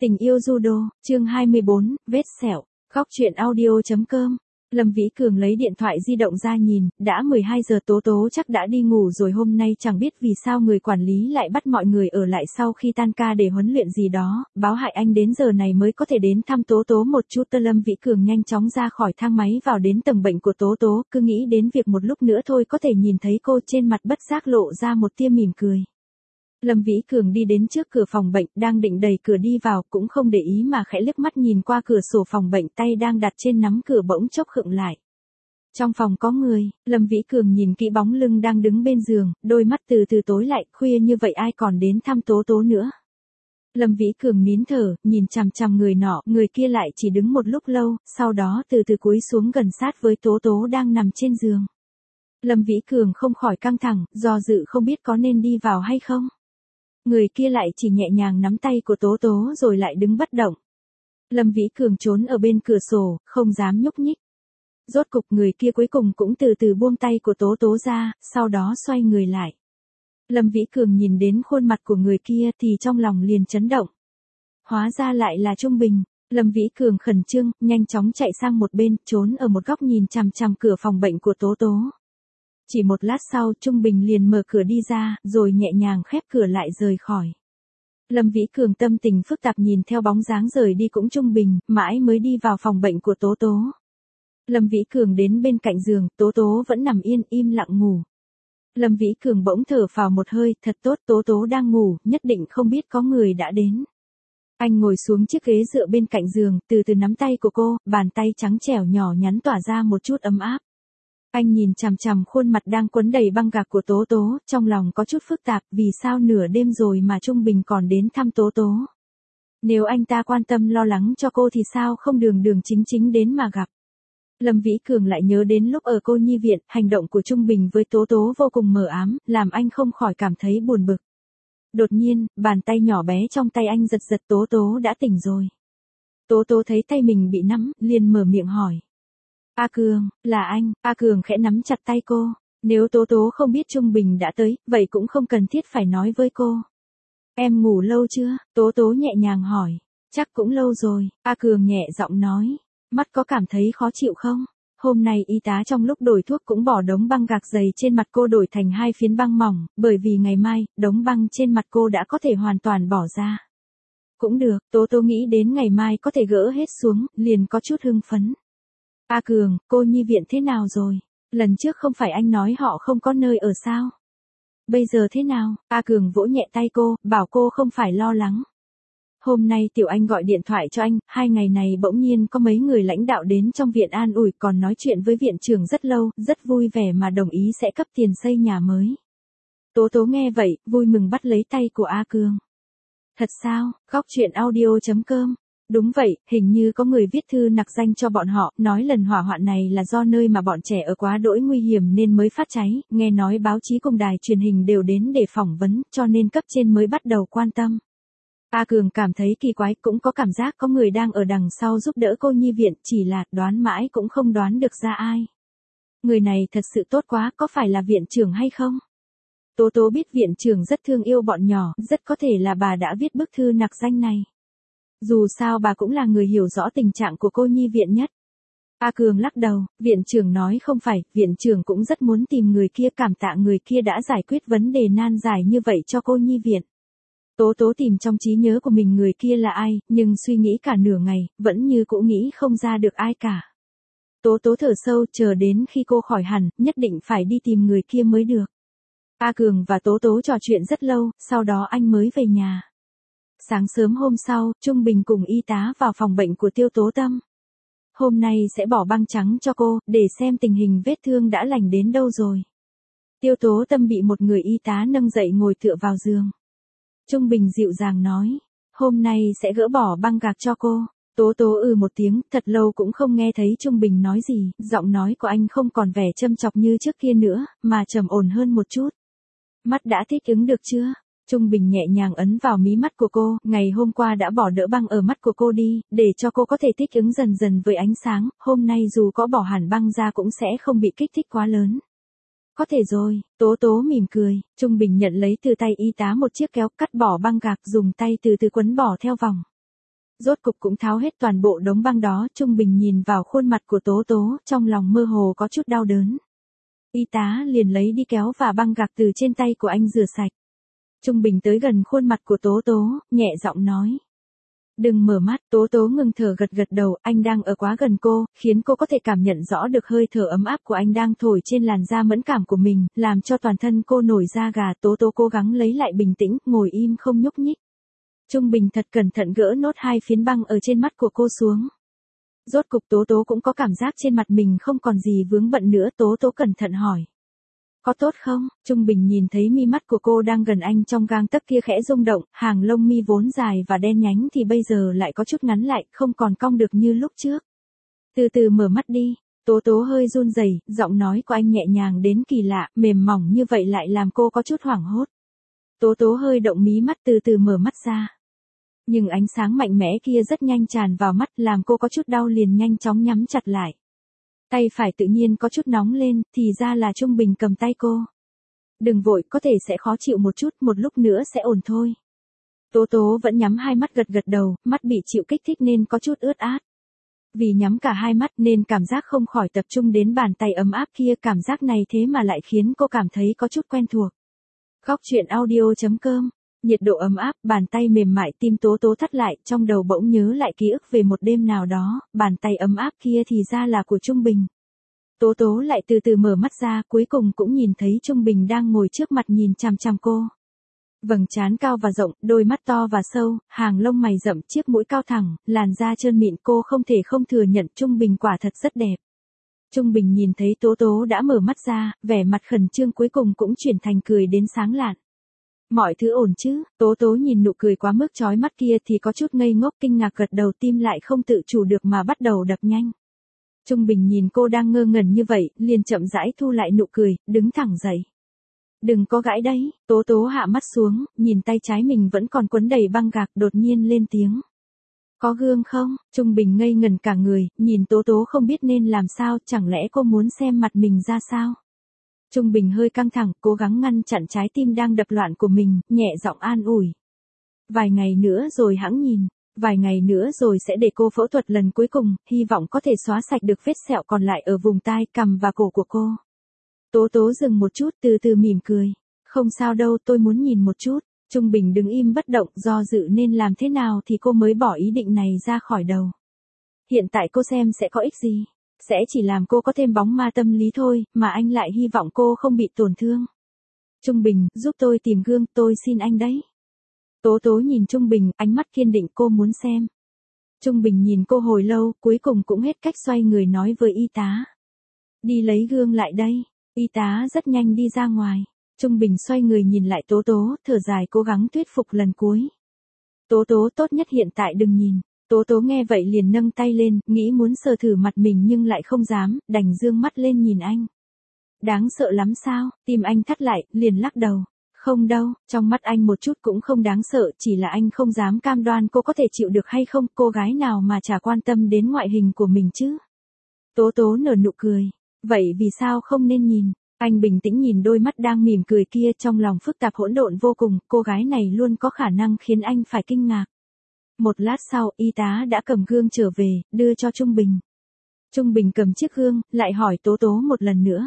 Tình yêu judo, chương 24, vết sẹo, khóc chuyện audio.com. Lâm Vĩ Cường lấy điện thoại di động ra nhìn, đã 12 giờ Tố Tố chắc đã đi ngủ rồi, hôm nay chẳng biết vì sao người quản lý lại bắt mọi người ở lại sau khi tan ca để huấn luyện gì đó, báo hại anh đến giờ này mới có thể đến thăm Tố Tố một chút. Lâm Vĩ Cường nhanh chóng ra khỏi thang máy vào đến tầng bệnh của Tố Tố, cứ nghĩ đến việc một lúc nữa thôi có thể nhìn thấy cô, trên mặt bất giác lộ ra một tia mỉm cười. Lâm Vĩ Cường đi đến trước cửa phòng bệnh, đang định đẩy cửa đi vào, cũng không để ý mà khẽ liếc mắt nhìn qua cửa sổ phòng bệnh, tay đang đặt trên nắm cửa bỗng chốc khựng lại. Trong phòng có người, Lâm Vĩ Cường nhìn kỹ bóng lưng đang đứng bên giường, đôi mắt từ từ tối lại, khuya như vậy ai còn đến thăm Tố Tố nữa. Lâm Vĩ Cường nín thở, nhìn chằm chằm người nọ, người kia lại chỉ đứng một lúc lâu, sau đó từ từ cúi xuống gần sát với Tố Tố đang nằm trên giường. Lâm Vĩ Cường không khỏi căng thẳng, do dự không biết có nên đi vào hay không. Người kia lại chỉ nhẹ nhàng nắm tay của Tố Tố rồi lại đứng bất động. Lâm Vĩ Cường trốn ở bên cửa sổ, không dám nhúc nhích. Rốt cục người kia cuối cùng cũng từ từ buông tay của Tố Tố ra, sau đó xoay người lại. Lâm Vĩ Cường nhìn đến khuôn mặt của người kia thì trong lòng liền chấn động. Hóa ra lại là Trung Bình. Lâm Vĩ Cường khẩn trương, nhanh chóng chạy sang một bên, trốn ở một góc nhìn chằm chằm cửa phòng bệnh của Tố Tố. Chỉ một lát sau, Trung Bình liền mở cửa đi ra, rồi nhẹ nhàng khép cửa lại rời khỏi. Lâm Vĩ Cường tâm tình phức tạp nhìn theo bóng dáng rời đi cũng Trung Bình, mãi mới đi vào phòng bệnh của Tố Tố. Lâm Vĩ Cường đến bên cạnh giường, Tố Tố vẫn nằm yên, im lặng ngủ. Lâm Vĩ Cường bỗng thở phào một hơi, thật tốt, Tố Tố đang ngủ, nhất định không biết có người đã đến. Anh ngồi xuống chiếc ghế dựa bên cạnh giường, từ từ nắm tay của cô, bàn tay trắng trẻo nhỏ nhắn tỏa ra một chút ấm áp. Anh nhìn chằm chằm khuôn mặt đang quấn đầy băng gạc của Tố Tố, trong lòng có chút phức tạp, vì sao nửa đêm rồi mà Trung Bình còn đến thăm Tố Tố. Nếu anh ta quan tâm lo lắng cho cô thì sao không đường đường chính chính đến mà gặp. Lâm Vĩ Cường lại nhớ đến lúc ở cô nhi viện, hành động của Trung Bình với Tố Tố vô cùng mờ ám, làm anh không khỏi cảm thấy buồn bực. Đột nhiên, bàn tay nhỏ bé trong tay anh giật giật, Tố Tố đã tỉnh rồi. Tố Tố thấy tay mình bị nắm, liền mở miệng hỏi. A Cường, là anh. A Cường khẽ nắm chặt tay cô. Nếu Tố Tố không biết Trung Bình đã tới, vậy cũng không cần thiết phải nói với cô. Em ngủ lâu chưa? Tố Tố nhẹ nhàng hỏi. Chắc cũng lâu rồi. A Cường nhẹ giọng nói. Mắt có cảm thấy khó chịu không? Hôm nay y tá trong lúc đổi thuốc cũng bỏ đống băng gạc dày trên mặt cô đổi thành 2 phiến băng mỏng, bởi vì ngày mai, đống băng trên mặt cô đã có thể hoàn toàn bỏ ra. Cũng được, Tố Tố nghĩ đến ngày mai có thể gỡ hết xuống, liền có chút hưng phấn. A Cường, cô nhi viện thế nào rồi? Lần trước không phải anh nói họ không có nơi ở sao? Bây giờ thế nào? A Cường vỗ nhẹ tay cô, bảo cô không phải lo lắng. Hôm nay Tiểu Anh gọi điện thoại cho anh, 2 ngày này bỗng nhiên có mấy người lãnh đạo đến trong viện an ủi, còn nói chuyện với viện trưởng rất lâu, rất vui vẻ mà đồng ý sẽ cấp tiền xây nhà mới. Tố Tố nghe vậy, vui mừng bắt lấy tay của A Cường. Thật sao? Khóc chuyện audio.com. Đúng vậy, hình như có người viết thư nặc danh cho bọn họ, nói lần hỏa hoạn này là do nơi mà bọn trẻ ở quá đỗi nguy hiểm nên mới phát cháy, nghe nói báo chí cùng đài truyền hình đều đến để phỏng vấn, cho nên cấp trên mới bắt đầu quan tâm. A Cường cảm thấy kỳ quái, cũng có cảm giác có người đang ở đằng sau giúp đỡ cô nhi viện, chỉ là đoán mãi cũng không đoán được ra ai. Người này thật sự tốt quá, có phải là viện trưởng hay không? Tố Tố biết viện trưởng rất thương yêu bọn nhỏ, rất có thể là bà đã viết bức thư nặc danh này. Dù sao bà cũng là người hiểu rõ tình trạng của cô nhi viện nhất. A Cường lắc đầu, viện trưởng nói không phải, viện trưởng cũng rất muốn tìm người kia, cảm tạ người kia đã giải quyết vấn đề nan giải như vậy cho cô nhi viện. Tố Tố tìm trong trí nhớ của mình người kia là ai, nhưng suy nghĩ cả nửa ngày, vẫn như cũng nghĩ không ra được ai cả. Tố Tố thở sâu, chờ đến khi cô khỏi hẳn, nhất định phải đi tìm người kia mới được. A Cường và Tố Tố trò chuyện rất lâu, sau đó anh mới về nhà. Sáng sớm hôm sau, Trung Bình cùng y tá vào phòng bệnh của Tiêu Tố Tâm. Hôm nay sẽ bỏ băng trắng cho cô, để xem tình hình vết thương đã lành đến đâu rồi. Tiêu Tố Tâm bị một người y tá nâng dậy ngồi tựa vào giường. Trung Bình dịu dàng nói, hôm nay sẽ gỡ bỏ băng gạc cho cô. Tố Tố một tiếng, thật lâu cũng không nghe thấy Trung Bình nói gì, giọng nói của anh không còn vẻ châm chọc như trước kia nữa, mà trầm ổn hơn một chút. Mắt đã thích ứng được chưa? Trung Bình nhẹ nhàng ấn vào mí mắt của cô, ngày hôm qua đã bỏ đỡ băng ở mắt của cô đi, để cho cô có thể thích ứng dần dần với ánh sáng, hôm nay dù có bỏ hẳn băng ra cũng sẽ không bị kích thích quá lớn. Có thể rồi, Tố Tố mỉm cười, Trung Bình nhận lấy từ tay y tá một chiếc kéo, cắt bỏ băng gạc, dùng tay từ từ quấn bỏ theo vòng. Rốt cục cũng tháo hết toàn bộ đống băng đó, Trung Bình nhìn vào khuôn mặt của Tố Tố, trong lòng mơ hồ có chút đau đớn. Y tá liền lấy đi kéo và băng gạc từ trên tay của anh rửa sạch. Trung Bình tới gần khuôn mặt của Tố Tố, nhẹ giọng nói. Đừng mở mắt, Tố Tố ngừng thở gật gật đầu, anh đang ở quá gần cô, khiến cô có thể cảm nhận rõ được hơi thở ấm áp của anh đang thổi trên làn da mẫn cảm của mình, làm cho toàn thân cô nổi da gà. Tố Tố cố gắng lấy lại bình tĩnh, ngồi im không nhúc nhích. Trung Bình thật cẩn thận gỡ nốt 2 phiến băng ở trên mắt của cô xuống. Rốt cục Tố Tố cũng có cảm giác trên mặt mình không còn gì vướng bận nữa. Tố Tố cẩn thận hỏi. Có tốt không? Trung Bình nhìn thấy mi mắt của cô đang gần anh trong gang tấc kia khẽ rung động, hàng lông mi vốn dài và đen nhánh thì bây giờ lại có chút ngắn lại, không còn cong được như lúc trước. Từ từ mở mắt đi. Tố Tố hơi run rẩy, giọng nói của anh nhẹ nhàng đến kỳ lạ, mềm mỏng như vậy lại làm cô có chút hoảng hốt. Tố Tố hơi động mí mắt từ từ mở mắt ra. Nhưng ánh sáng mạnh mẽ kia rất nhanh tràn vào mắt làm cô có chút đau liền nhanh chóng nhắm chặt lại. Tay phải tự nhiên có chút nóng lên, thì ra là Trung Bình cầm tay cô. Đừng vội, có thể sẽ khó chịu một chút, một lúc nữa sẽ ổn thôi. Tố Tố vẫn nhắm hai mắt gật gật đầu, mắt bị chịu kích thích nên có chút ướt át. Vì nhắm cả hai mắt nên cảm giác không khỏi tập trung đến bàn tay ấm áp kia, cảm giác này thế mà lại khiến cô cảm thấy có chút quen thuộc. Góc truyện audio.com. Nhiệt độ ấm áp, bàn tay mềm mại, tim Tố Tố thắt lại, trong đầu bỗng nhớ lại ký ức về một đêm nào đó, bàn tay ấm áp kia thì ra là của Trung Bình. Tố Tố lại từ từ mở mắt ra, cuối cùng cũng nhìn thấy Trung Bình đang ngồi trước mặt nhìn chằm chằm cô. Vầng trán cao và rộng, đôi mắt to và sâu, hàng lông mày rậm, chiếc mũi cao thẳng, làn da trơn mịn, cô không thể không thừa nhận Trung Bình quả thật rất đẹp. Trung Bình nhìn thấy Tố Tố đã mở mắt ra, vẻ mặt khẩn trương cuối cùng cũng chuyển thành cười đến sáng lạn. Mọi thứ ổn chứ? Tố Tố nhìn nụ cười quá mức chói mắt kia thì có chút ngây ngốc, kinh ngạc gật đầu, tim lại không tự chủ được mà bắt đầu đập nhanh. Trung Bình nhìn cô đang ngơ ngẩn như vậy, liền chậm rãi thu lại nụ cười, đứng thẳng dậy. Đừng có gãi đấy. Tố Tố hạ mắt xuống, nhìn tay trái mình vẫn còn quấn đầy băng gạc, đột nhiên lên tiếng. Có gương không? Trung Bình ngây ngẩn cả người, nhìn Tố Tố không biết nên làm sao, chẳng lẽ cô muốn xem mặt mình ra sao? Trung Bình hơi căng thẳng, cố gắng ngăn chặn trái tim đang đập loạn của mình, nhẹ giọng an ủi. Vài ngày nữa rồi hẵng nhìn, vài ngày nữa rồi sẽ để cô phẫu thuật lần cuối cùng, hy vọng có thể xóa sạch được vết sẹo còn lại ở vùng tai, cằm và cổ của cô. Tố Tố dừng một chút, từ từ mỉm cười. Không sao đâu, tôi muốn nhìn một chút. Trung Bình đứng im bất động, do dự nên làm thế nào thì cô mới bỏ ý định này ra khỏi đầu. Hiện tại cô xem sẽ có ích gì? Sẽ chỉ làm cô có thêm bóng ma tâm lý thôi, mà anh lại hy vọng cô không bị tổn thương. Trung Bình, giúp tôi tìm gương, tôi xin anh đấy. Tố Tố nhìn Trung Bình, ánh mắt kiên định, cô muốn xem. Trung Bình nhìn cô hồi lâu, cuối cùng cũng hết cách, xoay người nói với y tá. Đi lấy gương lại đây. Y tá rất nhanh đi ra ngoài. Trung Bình xoay người nhìn lại Tố Tố, thở dài cố gắng thuyết phục lần cuối. Tố Tố, tốt nhất hiện tại đừng nhìn. Tố Tố nghe vậy liền nâng tay lên, nghĩ muốn sờ thử mặt mình nhưng lại không dám, đành dương mắt lên nhìn anh. Đáng sợ lắm sao? Tim anh thắt lại, liền lắc đầu. Không đâu, trong mắt anh một chút cũng không đáng sợ, chỉ là anh không dám cam đoan cô có thể chịu được hay không, cô gái nào mà chả quan tâm đến ngoại hình của mình chứ. Tố Tố nở nụ cười. Vậy vì sao không nên nhìn? Anh bình tĩnh nhìn đôi mắt đang mỉm cười kia, trong lòng phức tạp hỗn độn vô cùng, cô gái này luôn có khả năng khiến anh phải kinh ngạc. Một lát sau, y tá đã cầm gương trở về, đưa cho Trung Bình. Trung Bình cầm chiếc gương, lại hỏi Tố Tố một lần nữa.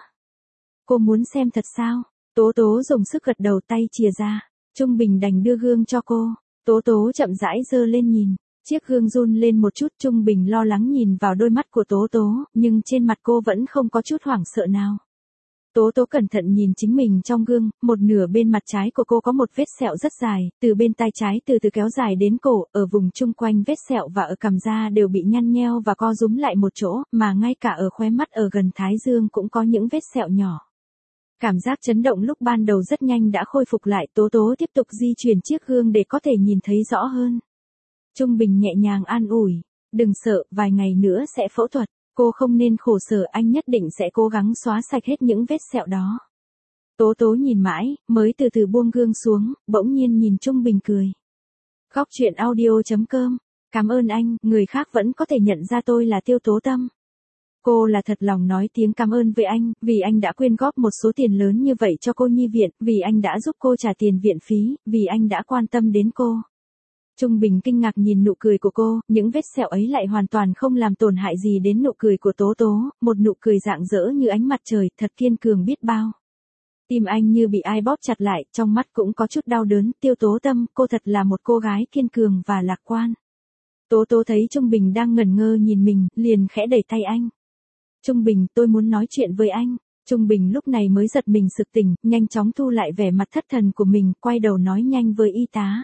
Cô muốn xem thật sao? Tố Tố dùng sức gật đầu, tay chìa ra. Trung Bình đành đưa gương cho cô. Tố Tố chậm rãi giơ lên nhìn. Chiếc gương run lên một chút, Trung Bình lo lắng nhìn vào đôi mắt của Tố Tố, nhưng trên mặt cô vẫn không có chút hoảng sợ nào. Tố Tố cẩn thận nhìn chính mình trong gương, một nửa bên mặt trái của cô có một vết sẹo rất dài, từ bên tai trái từ từ kéo dài đến cổ, ở vùng chung quanh vết sẹo và ở cằm da đều bị nhăn nheo và co rúm lại một chỗ, mà ngay cả ở khóe mắt ở gần thái dương cũng có những vết sẹo nhỏ. Cảm giác chấn động lúc ban đầu rất nhanh đã khôi phục lại, Tố Tố tiếp tục di chuyển chiếc gương để có thể nhìn thấy rõ hơn. Trung Bình nhẹ nhàng an ủi, đừng sợ, vài ngày nữa sẽ phẫu thuật. Cô không nên khổ sở, anh nhất định sẽ cố gắng xóa sạch hết những vết sẹo đó. Tố Tố nhìn mãi, mới từ từ buông gương xuống, bỗng nhiên nhìn Trung Bình cười. Góc truyện audio.com. Cảm ơn anh, người khác vẫn có thể nhận ra tôi là Tiêu Tố Tâm. Cô là thật lòng nói tiếng cảm ơn với anh, vì anh đã quyên góp một số tiền lớn như vậy cho cô nhi viện, vì anh đã giúp cô trả tiền viện phí, vì anh đã quan tâm đến cô. Trung Bình kinh ngạc nhìn nụ cười của cô, những vết sẹo ấy lại hoàn toàn không làm tổn hại gì đến nụ cười của Tố Tố, một nụ cười rạng rỡ như ánh mặt trời, thật kiên cường biết bao. Tim anh như bị ai bóp chặt lại, trong mắt cũng có chút đau đớn, Tiêu Tố Tâm, cô thật là một cô gái kiên cường và lạc quan. Tố Tố thấy Trung Bình đang ngẩn ngơ nhìn mình, liền khẽ đẩy tay anh. Trung Bình, tôi muốn nói chuyện với anh. Trung Bình lúc này mới giật mình sực tỉnh, nhanh chóng thu lại vẻ mặt thất thần của mình, quay đầu nói nhanh với y tá.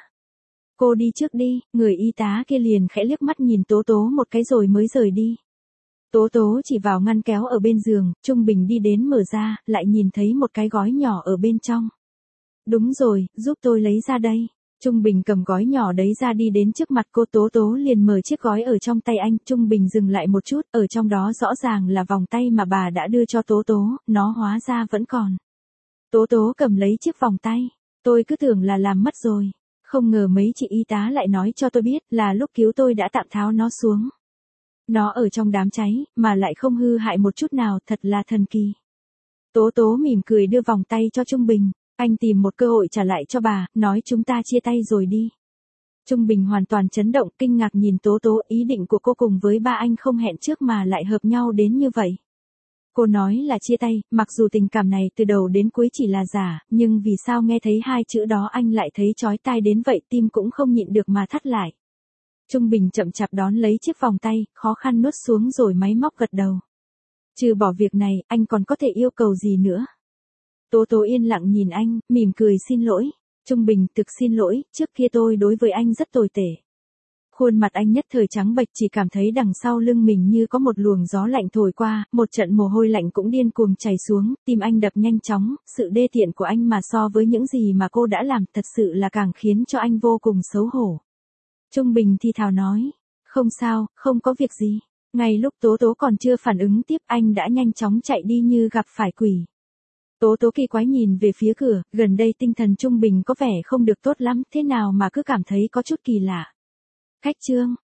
Cô đi trước đi, người y tá kia liền khẽ liếc mắt nhìn Tố Tố một cái rồi mới rời đi. Tố Tố chỉ vào ngăn kéo ở bên giường, Trung Bình đi đến mở ra, lại nhìn thấy một cái gói nhỏ ở bên trong. Đúng rồi, giúp tôi lấy ra đây. Trung Bình cầm gói nhỏ đấy ra đi đến trước mặt cô. Tố Tố liền mở chiếc gói ở trong tay anh. Trung Bình dừng lại một chút, ở trong đó rõ ràng là vòng tay mà bà đã đưa cho Tố Tố, nó hóa ra vẫn còn. Tố Tố cầm lấy chiếc vòng tay, tôi cứ tưởng là làm mất rồi. Không ngờ mấy chị y tá lại nói cho tôi biết là lúc cứu tôi đã tạm tháo nó xuống. Nó ở trong đám cháy, mà lại không hư hại một chút nào, thật là thần kỳ. Tố Tố mỉm cười đưa vòng tay cho Trung Bình. Anh tìm một cơ hội trả lại cho bà, nói chúng ta chia tay rồi đi. Trung Bình hoàn toàn chấn động, kinh ngạc nhìn Tố Tố, ý định của cô cùng với ba anh không hẹn trước mà lại hợp nhau đến như vậy. Cô nói là chia tay, mặc dù tình cảm này từ đầu đến cuối chỉ là giả, nhưng vì sao nghe thấy hai chữ đó anh lại thấy chói tai đến vậy, tim cũng không nhịn được mà thắt lại. Trung Bình chậm chạp đón lấy chiếc vòng tay, khó khăn nuốt xuống rồi máy móc gật đầu. Trừ bỏ việc này, anh còn có thể yêu cầu gì nữa? Tố Tố yên lặng nhìn anh, mỉm cười xin lỗi. Trung Bình, thực xin lỗi, trước kia tôi đối với anh rất tồi tệ. Khuôn mặt anh nhất thời trắng bệch, chỉ cảm thấy đằng sau lưng mình như có một luồng gió lạnh thổi qua, một trận mồ hôi lạnh cũng điên cuồng chảy xuống, tim anh đập nhanh chóng, sự đê tiện của anh mà so với những gì mà cô đã làm thật sự là càng khiến cho anh vô cùng xấu hổ. Trung Bình thì thào nói, không sao, không có việc gì. Ngay lúc Tố Tố còn chưa phản ứng tiếp, anh đã nhanh chóng chạy đi như gặp phải quỷ. Tố Tố kỳ quái nhìn về phía cửa, gần đây tinh thần Trung Bình có vẻ không được tốt lắm, thế nào mà cứ cảm thấy có chút kỳ lạ. Khách trương,